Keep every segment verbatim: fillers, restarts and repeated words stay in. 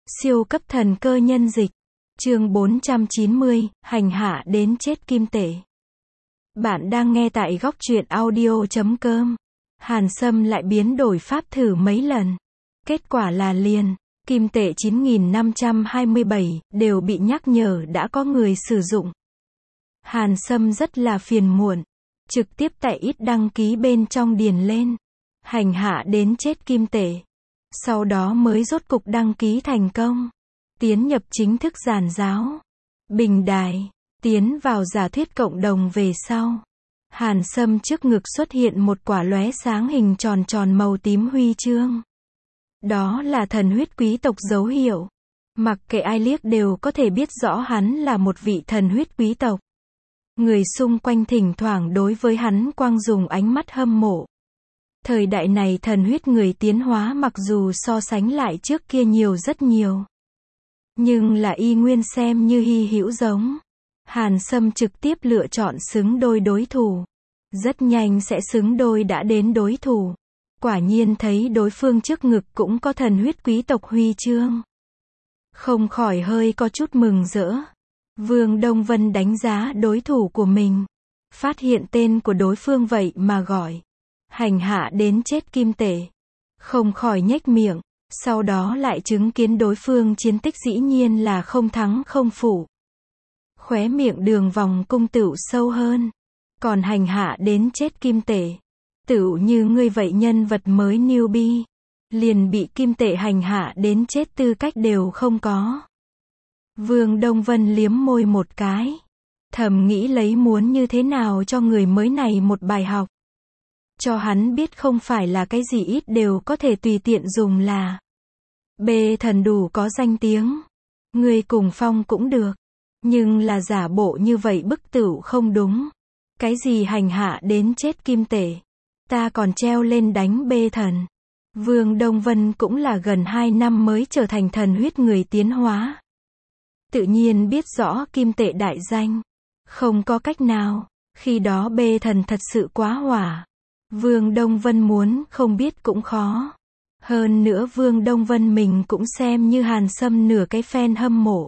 Siêu cấp thần cơ nhân dịch. Chương bốn trăm chín mươi, hành hạ đến chết kim tệ. Bạn đang nghe tại góc truyện audio chấm com. Hàn Sâm lại biến đổi pháp thử mấy lần. Kết quả là liền, kim tệ chín nghìn năm trăm hai mươi bảy, đều bị nhắc nhở đã có người sử dụng. Hàn Sâm rất là phiền muộn. Trực tiếp tại ít đăng ký bên trong điền lên. Hành hạ đến chết kim tệ. Sau đó mới rốt cục đăng ký thành công. Tiến nhập chính thức giàn giáo. Bình đài. Tiến vào giả thuyết cộng đồng về sau. Hàn Sâm trước ngực xuất hiện một quả lóe sáng hình tròn tròn màu tím huy chương. Đó là thần huyết quý tộc dấu hiệu. Mặc kệ ai liếc đều có thể biết rõ hắn là một vị thần huyết quý tộc. Người xung quanh thỉnh thoảng đối với hắn quang dùng ánh mắt hâm mộ. Thời đại này thần huyết người tiến hóa mặc dù so sánh lại trước kia nhiều rất nhiều. Nhưng là y nguyên xem như hy hữu giống. Hàn Sâm trực tiếp lựa chọn xứng đôi đối thủ. Rất nhanh sẽ xứng đôi đã đến đối thủ. Quả nhiên thấy đối phương trước ngực cũng có thần huyết quý tộc huy chương. Không khỏi hơi có chút mừng rỡ. Vương Đông Vân đánh giá đối thủ của mình. Phát hiện tên của đối phương vậy mà gọi. Hành hạ đến chết kim tệ. Không khỏi nhếch miệng. Sau đó lại chứng kiến đối phương chiến tích dĩ nhiên là không thắng không phụ. Khóe miệng đường vòng cung tựu sâu hơn. Còn hành hạ đến chết kim tệ. Tựu như ngươi vậy nhân vật mới newbie. Liền bị kim tệ hành hạ đến chết tư cách đều không có. Vương Đông Vân liếm môi một cái. Thầm nghĩ lấy muốn như thế nào cho người mới này một bài học. Cho hắn biết không phải là cái gì ít đều có thể tùy tiện dùng là. Bê thần đủ có danh tiếng. Người cùng phong cũng được. Nhưng là giả bộ như vậy bức tửu không đúng. Cái gì hành hạ đến chết kim tệ. Ta còn treo lên đánh bê thần. Vương Đông Vân cũng là gần hai năm mới trở thành thần huyết người tiến hóa. Tự nhiên biết rõ kim tệ đại danh. Không có cách nào. Khi đó bê thần thật sự quá hỏa. Vương Đông Vân muốn không biết cũng khó. Hơn nữa Vương Đông Vân mình cũng xem như Hàn Sâm nửa cái fan hâm mộ.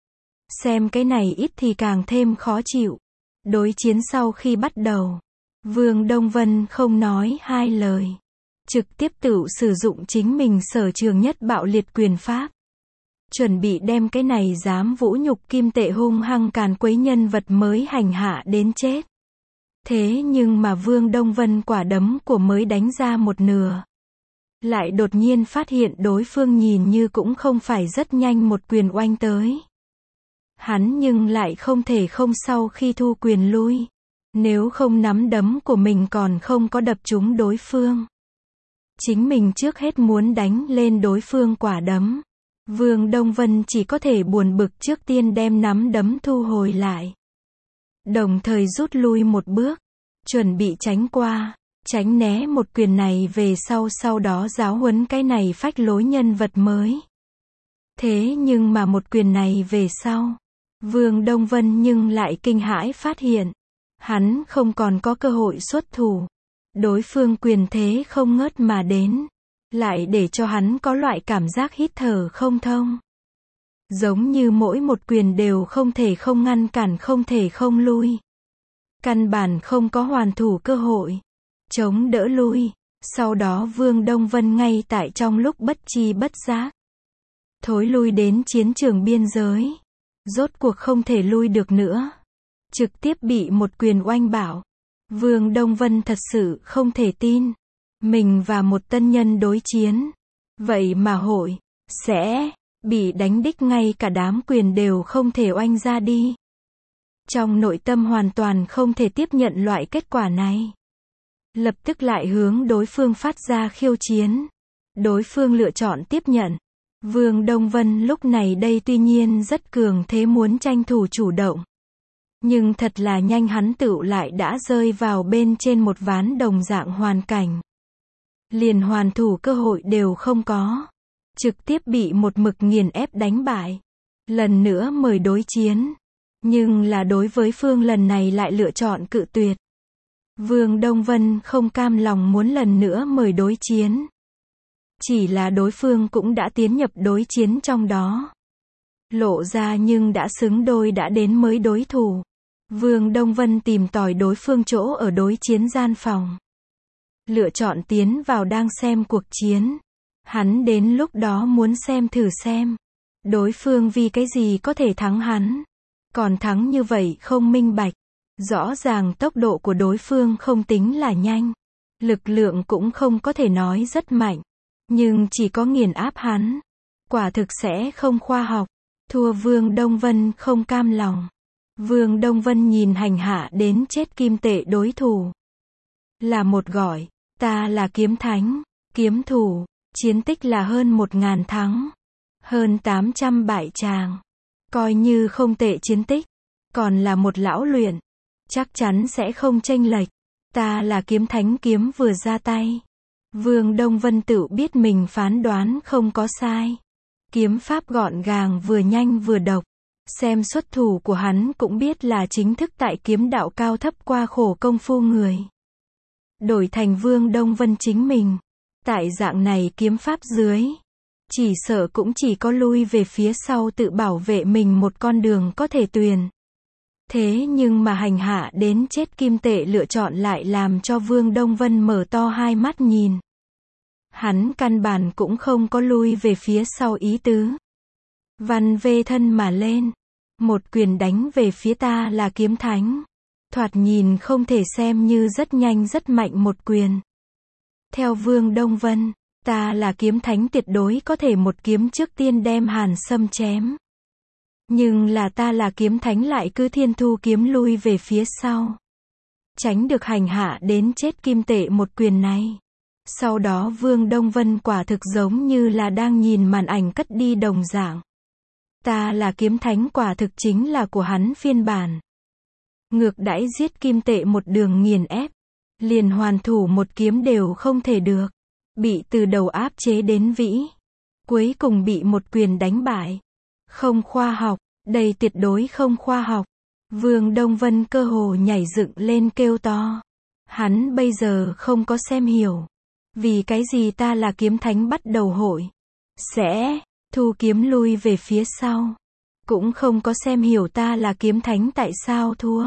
Xem cái này ít thì càng thêm khó chịu. Đối chiến sau khi bắt đầu. Vương Đông Vân không nói hai lời. Trực tiếp tự sử dụng chính mình sở trường nhất bạo liệt quyền pháp. Chuẩn bị đem cái này dám vũ nhục kim tệ hung hăng càn quấy nhân vật mới hành hạ đến chết. Thế nhưng mà Vương Đông Vân quả đấm của mới đánh ra một nửa. Lại đột nhiên phát hiện đối phương nhìn như cũng không phải rất nhanh một quyền oanh tới. Hắn nhưng lại không thể không sau khi thu quyền lui. Nếu không nắm đấm của mình còn không có đập trúng đối phương. Chính mình trước hết muốn đánh lên đối phương quả đấm. Vương Đông Vân chỉ có thể buồn bực trước tiên đem nắm đấm thu hồi lại. Đồng thời rút lui một bước. Chuẩn bị tránh qua. Tránh né một quyền này về sau sau đó giáo huấn cái này phách lối nhân vật mới. Thế nhưng mà một quyền này về sau. Vương Đông Vân nhưng lại kinh hãi phát hiện. Hắn không còn có cơ hội xuất thủ. Đối phương quyền thế không ngớt mà đến. Lại để cho hắn có loại cảm giác hít thở không thông. Giống như mỗi một quyền đều không thể không ngăn cản không thể không lui. Căn bản không có hoàn thủ cơ hội. Chống đỡ lui. Sau đó Vương Đông Vân ngay tại trong lúc bất chi bất giác. Thối lui đến chiến trường biên giới. Rốt cuộc không thể lui được nữa. Trực tiếp bị một quyền oanh bạo. Vương Đông Vân thật sự không thể tin. Mình và một tân nhân đối chiến. Vậy mà hội, sẽ, bị đánh đích ngay cả đám quyền đều không thể oanh ra đi. Trong nội tâm hoàn toàn không thể tiếp nhận loại kết quả này. Lập tức lại hướng đối phương phát ra khiêu chiến. Đối phương lựa chọn tiếp nhận. Vương Đông Vân lúc này đây tuy nhiên rất cường thế muốn tranh thủ chủ động. Nhưng thật là nhanh hắn tựu lại đã rơi vào bên trên một ván đồng dạng hoàn cảnh. Liền hoàn thủ cơ hội đều không có. Trực tiếp bị một mực nghiền ép đánh bại. Lần nữa mời đối chiến. Nhưng là đối với phương lần này lại lựa chọn cự tuyệt. Vương Đông Vân không cam lòng muốn lần nữa mời đối chiến. Chỉ là đối phương cũng đã tiến nhập đối chiến trong đó. Lộ ra nhưng đã xứng đôi đã đến mới đối thủ. Vương Đông Vân tìm tòi đối phương chỗ ở đối chiến gian phòng. Lựa chọn tiến vào đang xem cuộc chiến. Hắn đến lúc đó muốn xem thử xem. Đối phương vì cái gì có thể thắng hắn. Còn thắng như vậy không minh bạch. Rõ ràng tốc độ của đối phương không tính là nhanh. Lực lượng cũng không có thể nói rất mạnh. Nhưng chỉ có nghiền áp hắn. Quả thực sẽ không khoa học. Thua Vương Đông Vân không cam lòng. Vương Đông Vân nhìn hành hạ đến chết kim tệ đối thủ. Là một gọi. Ta là kiếm thánh. Kiếm thủ. Chiến tích là hơn một ngàn thắng. Hơn tám trăm bại tràng. Coi như không tệ chiến tích. Còn là một lão luyện. Chắc chắn sẽ không chênh lệch. Ta là kiếm thánh kiếm vừa ra tay. Vương Đông Vân tự biết mình phán đoán không có sai. Kiếm pháp gọn gàng vừa nhanh vừa độc. Xem xuất thủ của hắn cũng biết là chính thức tại kiếm đạo cao thấp qua khổ công phu người. Đổi thành Vương Đông Vân chính mình. Tại dạng này kiếm pháp dưới. Chỉ sợ cũng chỉ có lui về phía sau tự bảo vệ mình một con đường có thể tuyền. Thế nhưng mà hành hạ đến chết kim tệ lựa chọn lại làm cho Vương Đông Vân mở to hai mắt nhìn. Hắn căn bản cũng không có lui về phía sau ý tứ. Văn vê thân mà lên. Một quyền đánh về phía ta là kiếm thánh. Thoạt nhìn không thể xem như rất nhanh rất mạnh một quyền. Theo Vương Đông Vân, ta là kiếm thánh tuyệt đối có thể một kiếm trước tiên đem Hàn Sâm chém. Nhưng là ta là kiếm thánh lại cứ thiên thu kiếm lui về phía sau. Tránh được hành hạ đến chết kim tệ một quyền này. Sau đó Vương Đông Vân quả thực giống như là đang nhìn màn ảnh cất đi đồng dạng. Ta là kiếm thánh quả thực chính là của hắn phiên bản. Ngược đãi giết kim tệ một đường nghiền ép. Liền hoàn thủ một kiếm đều không thể được. Bị từ đầu áp chế đến vĩ. Cuối cùng bị một quyền đánh bại. Không khoa học, đây tuyệt đối không khoa học. Vương Đông Vân cơ hồ nhảy dựng lên kêu to. Hắn bây giờ không có xem hiểu. Vì cái gì ta là kiếm thánh bắt đầu hội. Sẽ, thu kiếm lui về phía sau. Cũng không có xem hiểu ta là kiếm thánh tại sao thua.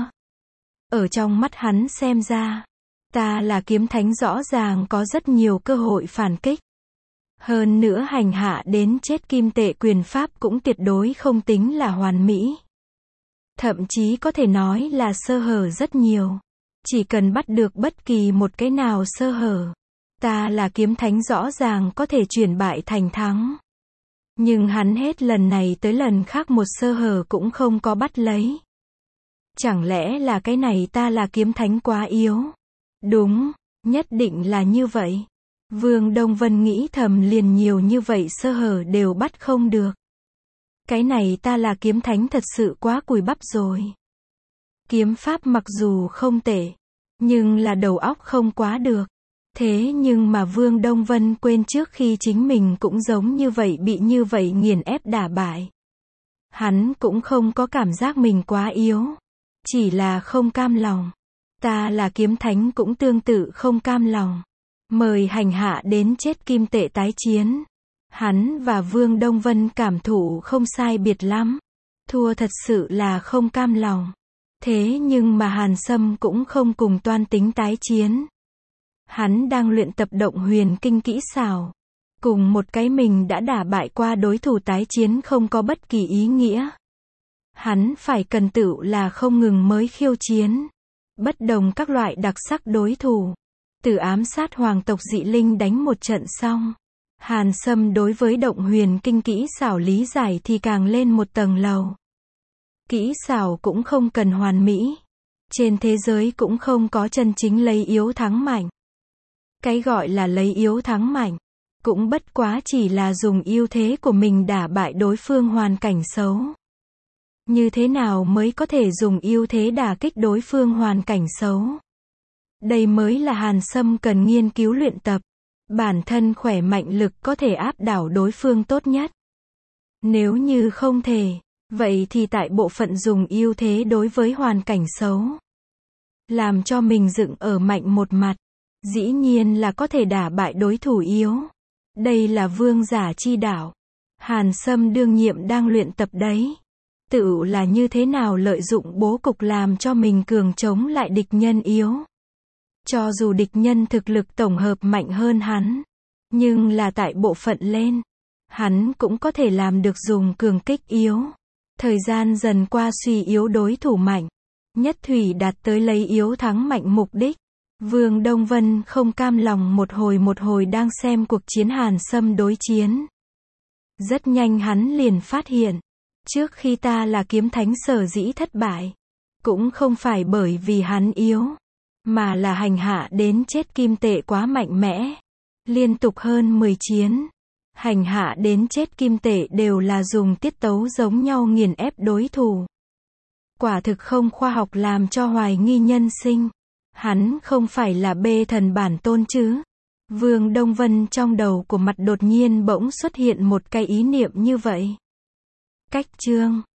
Ở trong mắt hắn xem ra. Ta là kiếm thánh rõ ràng có rất nhiều cơ hội phản kích. Hơn nữa hành hạ đến chết kim tệ quyền pháp cũng tuyệt đối không tính là hoàn mỹ. Thậm chí có thể nói là sơ hở rất nhiều. Chỉ cần bắt được bất kỳ một cái nào sơ hở. Ta là kiếm thánh rõ ràng có thể chuyển bại thành thắng. Nhưng hắn hết lần này tới lần khác một sơ hở cũng không có bắt lấy. Chẳng lẽ là cái này ta là kiếm thánh quá yếu? Đúng, nhất định là như vậy. Vương Đông Vân nghĩ thầm liền nhiều như vậy sơ hở đều bắt không được. Cái này ta là kiếm thánh thật sự quá cùi bắp rồi. Kiếm pháp mặc dù không tệ, nhưng là đầu óc không quá được. Thế nhưng mà Vương Đông Vân quên trước khi chính mình cũng giống như vậy bị như vậy nghiền ép đả bại. Hắn cũng không có cảm giác mình quá yếu. Chỉ là không cam lòng. Ta là kiếm thánh cũng tương tự không cam lòng. Mời hành hạ đến chết kim tệ tái chiến. Hắn và Vương Đông Vân cảm thụ không sai biệt lắm. Thua thật sự là không cam lòng. Thế nhưng mà Hàn Sâm cũng không cùng toan tính tái chiến. Hắn đang luyện tập động huyền kinh kỹ xảo. Cùng một cái mình đã đả bại qua đối thủ tái chiến không có bất kỳ ý nghĩa. Hắn phải cần tựu là không ngừng mới khiêu chiến. Bất đồng các loại đặc sắc đối thủ. Từ ám sát hoàng tộc dị linh đánh một trận xong. Hàn Sâm đối với động huyền kinh kỹ xảo lý giải thì càng lên một tầng lầu. Kỹ xảo cũng không cần hoàn mỹ. Trên thế giới cũng không có chân chính lấy yếu thắng mạnh. Cái gọi là lấy yếu thắng mạnh. Cũng bất quá chỉ là dùng ưu thế của mình đả bại đối phương hoàn cảnh xấu. Như thế nào mới có thể dùng ưu thế đả kích đối phương hoàn cảnh xấu? Đây mới là Hàn Sâm cần nghiên cứu luyện tập. Bản thân khỏe mạnh lực có thể áp đảo đối phương tốt nhất. Nếu như không thể, vậy thì tại bộ phận dùng ưu thế đối với hoàn cảnh xấu. Làm cho mình dựng ở mạnh một mặt. Dĩ nhiên là có thể đả bại đối thủ yếu. Đây là vương giả chi đạo. Hàn Sâm đương nhiệm đang luyện tập đấy. Tự là như thế nào lợi dụng bố cục làm cho mình cường chống lại địch nhân yếu. Cho dù địch nhân thực lực tổng hợp mạnh hơn hắn, nhưng là tại bộ phận lên, hắn cũng có thể làm được dùng cường kích yếu. Thời gian dần qua suy yếu đối thủ mạnh, nhất thủy đạt tới lấy yếu thắng mạnh mục đích. Vương Đông Vân không cam lòng một hồi một hồi đang xem cuộc chiến Hàn Sâm đối chiến. Rất nhanh hắn liền phát hiện, trước khi ta là kiếm thánh sở dĩ thất bại, cũng không phải bởi vì hắn yếu, mà là hành hạ đến chết kim tệ quá mạnh mẽ. Liên tục hơn mười chiến, hành hạ đến chết kim tệ đều là dùng tiết tấu giống nhau nghiền ép đối thủ. Quả thực không khoa học, làm cho hoài nghi nhân sinh. Hắn không phải là bê thần bản tôn chứ? Vương Đông Vân trong đầu của mặt đột nhiên bỗng xuất hiện một cái ý niệm như vậy. Cách chương